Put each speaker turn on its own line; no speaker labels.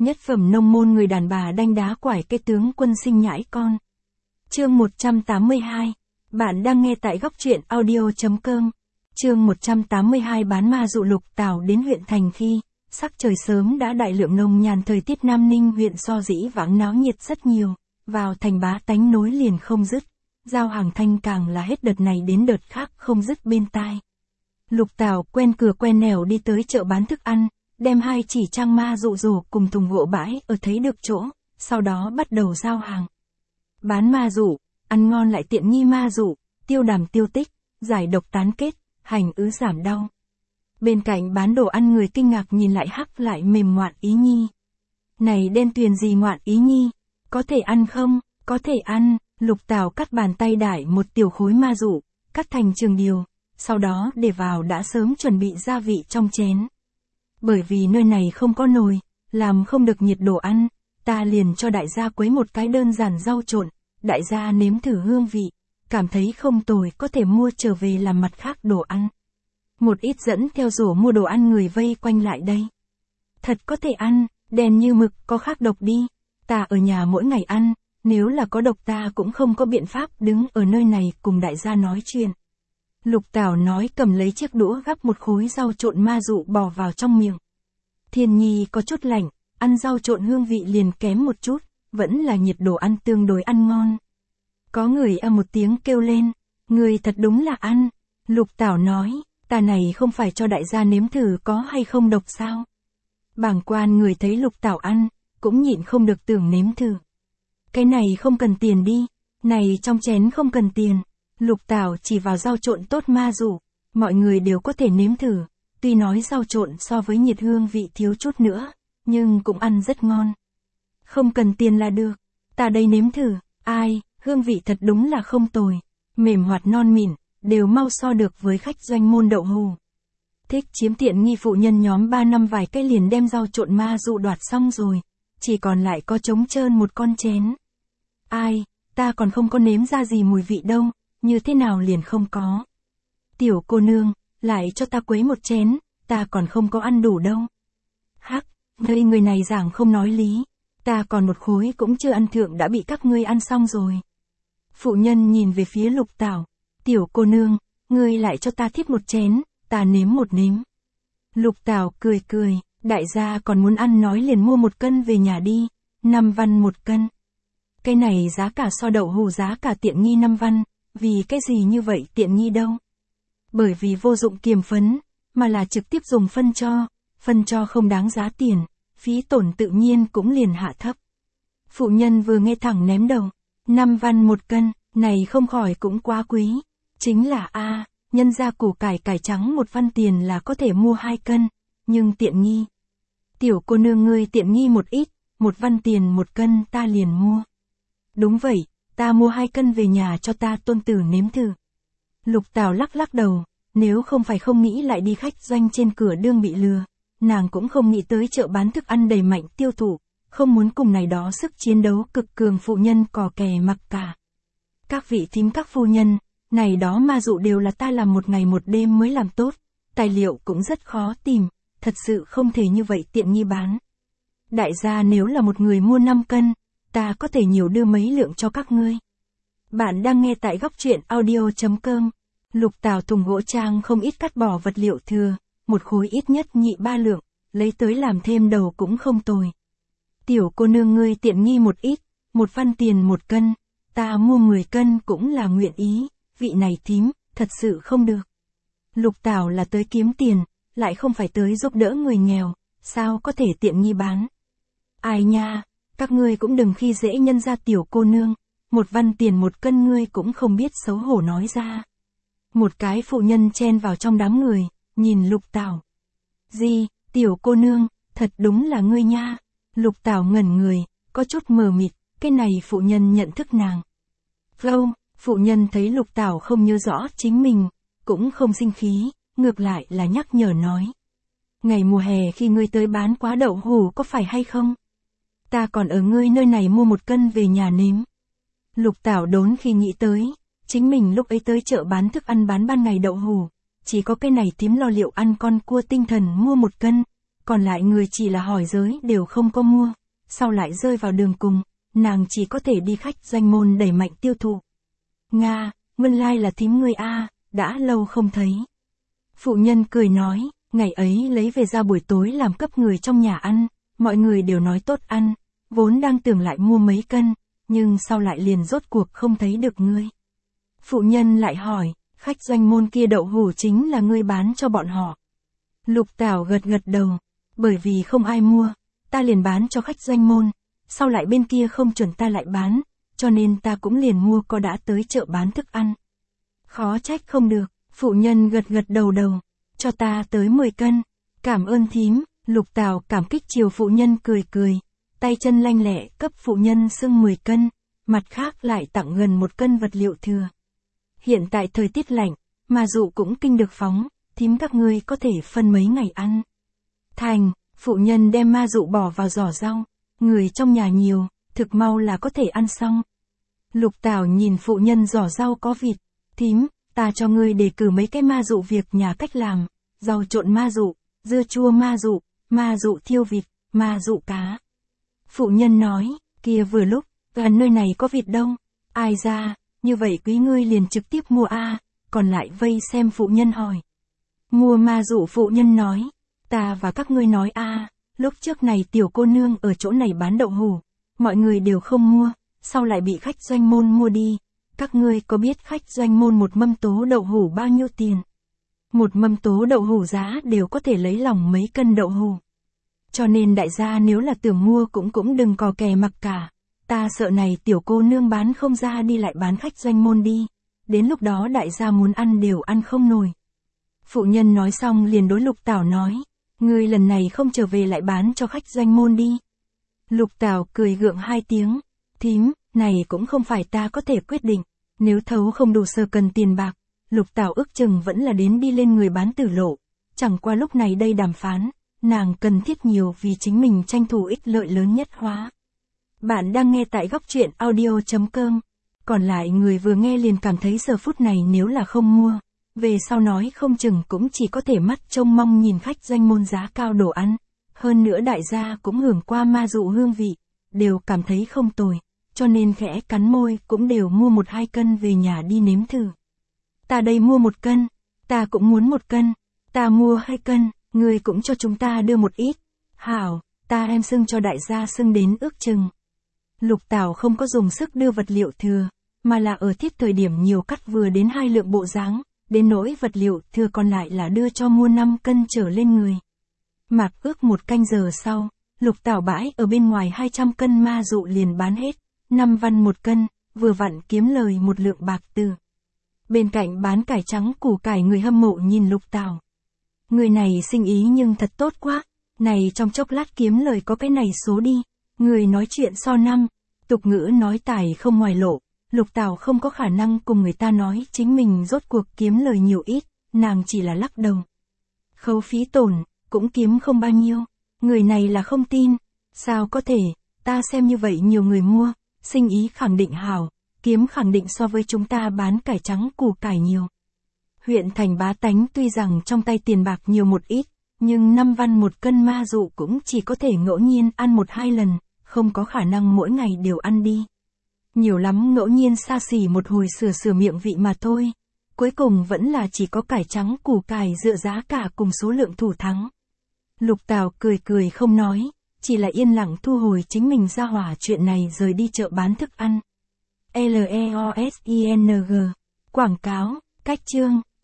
Nhất phẩm nông môn người đàn bà đanh đá quải cái tướng quân sinh nhãi con. Chương 182. Bạn đang nghe tại góc truyện audio.com. Chương 182 bán ma dụ Lục Tảo đến huyện thành khi sắc trời sớm đã đại lượng nồng nhàn, thời tiết Nam Ninh huyện so dĩ vãng náo nhiệt rất nhiều, vào thành bá tánh nối liền không dứt, giao hàng thanh càng là hết đợt này đến đợt khác không dứt bên tai. Lục Tảo quen cửa quen nẻo đi tới chợ bán thức ăn, đem hai chỉ trang ma dụ rổ cùng thùng gỗ bãi ở thấy được chỗ, sau đó bắt đầu giao hàng. Bán ma dụ, ăn ngon lại tiện nghi ma dụ, tiêu đàm tiêu tích, giải độc tán kết, hành ứ giảm đau. Bên cạnh bán đồ ăn người kinh ngạc nhìn lại hắc lại mềm ngoạn ý nhi. Này đen tuyền gì ngoạn ý nhi, có thể ăn không? Có thể ăn. Lục Tảo cắt bàn tay đải một tiểu khối ma dụ, cắt thành trường điều, sau đó để vào đã sớm chuẩn bị gia vị trong chén. Bởi vì nơi này không có nồi, làm không được nhiệt đồ ăn, ta liền cho đại gia quấy một cái đơn giản rau trộn, đại gia nếm thử hương vị, cảm thấy không tồi có thể mua trở về làm mặt khác đồ ăn. Một ít dẫn theo rổ mua đồ ăn người vây quanh lại đây. Thật có thể ăn, đen như mực, có khác độc đi, ta ở nhà mỗi ngày ăn, nếu là có độc ta cũng không có biện pháp đứng ở nơi này cùng đại gia nói chuyện. Lục Tảo nói cầm lấy chiếc đũa gắp một khối rau trộn ma dụ bỏ vào trong miệng. Thiên nhi có chút lạnh, ăn rau trộn hương vị liền kém một chút, vẫn là nhiệt đồ ăn tương đối ăn ngon. Có người một tiếng kêu lên, người thật đúng là ăn. Lục Tảo nói, ta này không phải cho đại gia nếm thử có hay không độc sao. Bảng quan người thấy Lục Tảo ăn, cũng nhịn không được tưởng nếm thử. Cái này không cần tiền đi, này trong chén không cần tiền. Lục Tảo chỉ vào rau trộn tốt ma dụ, mọi người đều có thể nếm thử, tuy nói rau trộn so với nhiệt hương vị thiếu chút nữa, nhưng cũng ăn rất ngon. Không cần tiền là được, ta đây nếm thử, ai, hương vị thật đúng là không tồi, mềm hoạt non mịn, đều mau so được với khách doanh môn đậu hù. Thích chiếm tiện nghi phụ nhân nhóm 3 năm vài cái liền đem rau trộn ma dụ đoạt xong rồi, chỉ còn lại có trống trơn một con chén. Ai, ta còn không có nếm ra gì mùi vị đâu, như thế nào liền không có. Tiểu cô nương, lại cho ta quấy một chén, ta còn không có ăn đủ đâu. Hắc, nơi người này giảng không nói lý, ta còn một khối cũng chưa ăn thượng đã bị các ngươi ăn xong rồi. Phụ nhân nhìn về phía Lục Tảo, tiểu cô nương, ngươi lại cho ta thiếp một chén, ta nếm một nếm. Lục Tảo cười cười, đại gia còn muốn ăn nói liền mua 1 cân về nhà đi, 5 văn 1 cân. Cái này giá cả so đậu hù giá cả tiện nghi 5 văn, vì cái gì như vậy tiện nghi đâu? Bởi vì vô dụng kiềm phấn, mà là trực tiếp dùng phân cho không đáng giá tiền, phí tổn tự nhiên cũng liền hạ thấp. Phụ nhân vừa nghe thẳng ném đầu, 5 văn 1 cân, này không khỏi cũng quá quý. Chính là nhân ra củ cải trắng 1 văn tiền là có thể mua 2 cân, nhưng tiện nghi. Tiểu cô nương ngươi tiện nghi một ít, 1 văn tiền 1 cân ta liền mua. Đúng vậy, ta mua 2 cân về nhà cho ta tôn tử nếm thử. Lục Tảo lắc lắc đầu, nếu không phải không nghĩ lại đi khách doanh trên cửa đương bị lừa, nàng cũng không nghĩ tới chợ bán thức ăn đầy mạnh tiêu thụ, không muốn cùng này đó sức chiến đấu cực cường phụ nhân cò kè mặc cả. Các vị thím các phu nhân, này đó ma dụ đều là ta làm 1 ngày 1 đêm mới làm tốt, tài liệu cũng rất khó tìm, thật sự không thể như vậy tiện nghi bán. Đại gia nếu là một người mua 5 cân, ta có thể nhiều đưa mấy lượng cho các ngươi. Bạn đang nghe tại góc truyện audio.com. Lục Tảo thùng gỗ trang không ít cắt bỏ vật liệu thừa, một khối ít nhất nhị 3 lượng, lấy tới làm thêm đầu cũng không tồi. Tiểu cô nương ngươi tiện nghi một ít, 1 văn tiền 1 cân, ta mua 10 cân cũng là nguyện ý, vị này thím, thật sự không được. Lục Tảo là tới kiếm tiền, lại không phải tới giúp đỡ người nghèo, sao có thể tiện nghi bán. Ai nha, các ngươi cũng đừng khi dễ nhân ra tiểu cô nương, 1 văn tiền 1 cân ngươi cũng không biết xấu hổ nói ra. Một cái phụ nhân chen vào trong đám người, nhìn Lục Tảo. Gì, tiểu cô nương, thật đúng là ngươi nha. Lục Tảo ngẩn người, có chút mờ mịt, cái này phụ nhân nhận thức nàng. Flow, phụ nhân thấy Lục Tảo không nhớ rõ chính mình, cũng không sinh khí, ngược lại là nhắc nhở nói. Ngày mùa hè khi ngươi tới bán quá đậu hù có phải hay không? Ta còn ở ngươi nơi này mua 1 cân về nhà nếm. Lục Tảo đốn khi nghĩ tới, chính mình lúc ấy tới chợ bán thức ăn bán ban ngày đậu hù, chỉ có cái này tím lo liệu ăn con cua tinh thần mua 1 cân, còn lại người chỉ là hỏi giới đều không có mua, sau lại rơi vào đường cùng, nàng chỉ có thể đi khách doanh môn đẩy mạnh tiêu thụ. Nga, nguyên lai là thím ngươi a, đã lâu không thấy. Phụ nhân cười nói, ngày ấy lấy về ra buổi tối làm cấp người trong nhà ăn, mọi người đều nói tốt ăn, vốn đang tưởng lại mua mấy cân, nhưng sau lại liền rốt cuộc không thấy được ngươi. Phụ nhân lại hỏi, khách doanh môn kia đậu hủ chính là ngươi bán cho bọn họ. Lục Tảo gật gật đầu, bởi vì không ai mua, ta liền bán cho khách doanh môn, sau lại bên kia không chuẩn ta lại bán, cho nên ta cũng liền mua có đã tới chợ bán thức ăn. Khó trách không được, phụ nhân gật gật đầu, cho ta tới 10 cân, cảm ơn thím. Lục Tảo cảm kích chiều phụ nhân cười, tay chân lanh lẹ cấp phụ nhân xưng 10 cân, mặt khác lại tặng gần 1 cân vật liệu thừa. Hiện tại thời tiết lạnh, mà dụ cũng kinh được phóng, thím các ngươi có thể phân mấy ngày ăn. Thành, phụ nhân đem ma dụ bỏ vào giỏ rau, người trong nhà nhiều, thực mau là có thể ăn xong. Lục Tảo nhìn phụ nhân giỏ rau có vịt, thím, ta cho ngươi đề cử mấy cái ma dụ việc nhà cách làm, rau trộn ma dụ, dưa chua ma dụ thiêu vịt, ma dụ cá. Phụ nhân nói, kia vừa lúc, gần nơi này có vịt đâu, ai ra, như vậy quý ngươi liền trực tiếp mua a, còn lại vây xem phụ nhân hỏi. Mua ma dụ phụ nhân nói, ta và các ngươi nói a, lúc trước này tiểu cô nương ở chỗ này bán đậu hủ, mọi người đều không mua, sau lại bị khách doanh môn mua đi, các ngươi có biết khách doanh môn một mâm tố đậu hủ bao nhiêu tiền? Một mâm tố đậu hủ giá đều có thể lấy lòng mấy cân đậu hủ. Cho nên đại gia nếu là tưởng mua cũng đừng cò kè mặc cả. Ta sợ này tiểu cô nương bán không ra đi lại bán khách doanh môn đi. Đến lúc đó đại gia muốn ăn đều ăn không nổi. Phụ nhân nói xong liền đối Lục Tảo nói. Ngươi lần này không trở về lại bán cho khách doanh môn đi. Lục Tảo cười gượng 2 tiếng. Thím, này cũng không phải ta có thể quyết định. Nếu thấu không đủ sơ cần tiền bạc. Lục Tảo ước chừng vẫn là đến đi lên người bán tử lộ. Chẳng qua lúc này đây đàm phán. Nàng cần thiết nhiều vì chính mình tranh thủ ích lợi lớn nhất hóa. Bạn đang nghe tại góc truyện audio.com. Còn lại người vừa nghe liền cảm thấy giờ phút này nếu là không mua, về sau nói không chừng cũng chỉ có thể mắt trông mong nhìn khách doanh môn giá cao đồ ăn. Hơn nữa đại gia cũng hưởng qua ma dụ hương vị, đều cảm thấy không tồi, cho nên khẽ cắn môi cũng đều mua 1-2 cân về nhà đi nếm thử. Ta đây mua 1 cân, ta cũng muốn 1 cân, ta mua 2 cân. Ngươi cũng cho chúng ta đưa một ít. Hảo, ta em xưng cho đại gia xưng đến ước chừng. Lục Tảo không có dùng sức đưa vật liệu thừa, mà là ở thiết thời điểm nhiều cắt vừa đến 2 lượng bộ dáng, đến nỗi vật liệu thừa còn lại là đưa cho mua 5 cân trở lên người. Mặc ước 1 canh giờ sau, Lục Tảo bãi ở bên ngoài 200 cân ma dụ liền bán hết, 5 văn 1 cân, vừa vặn kiếm lời 1 lượng bạc từ. Bên cạnh bán cải trắng củ cải người hâm mộ nhìn Lục Tảo. Người này sinh ý nhưng thật tốt quá, này trong chốc lát kiếm lời có cái này số đi, người nói chuyện so năm, tục ngữ nói tài không ngoài lộ, Lục Tảo không có khả năng cùng người ta nói chính mình rốt cuộc kiếm lời nhiều ít, nàng chỉ là lắc đầu. Khấu phí tổn, cũng kiếm không bao nhiêu, người này là không tin, sao có thể, ta xem như vậy nhiều người mua, sinh ý khẳng định hảo, kiếm khẳng định so với chúng ta bán cải trắng củ cải nhiều. Huyện thành bá tánh tuy rằng trong tay tiền bạc nhiều một ít, nhưng 5 văn 1 cân ma dụ cũng chỉ có thể ngẫu nhiên ăn 1-2 lần, không có khả năng mỗi ngày đều ăn đi. Nhiều lắm ngẫu nhiên xa xỉ một hồi sửa miệng vị mà thôi. Cuối cùng vẫn là chỉ có cải trắng củ cải dựa giá cả cùng số lượng thủ thắng. Lục Tảo cười không nói, chỉ là yên lặng thu hồi chính mình ra hỏa chuyện này rời đi chợ bán thức ăn. LEOSING. Quảng cáo, cách chương.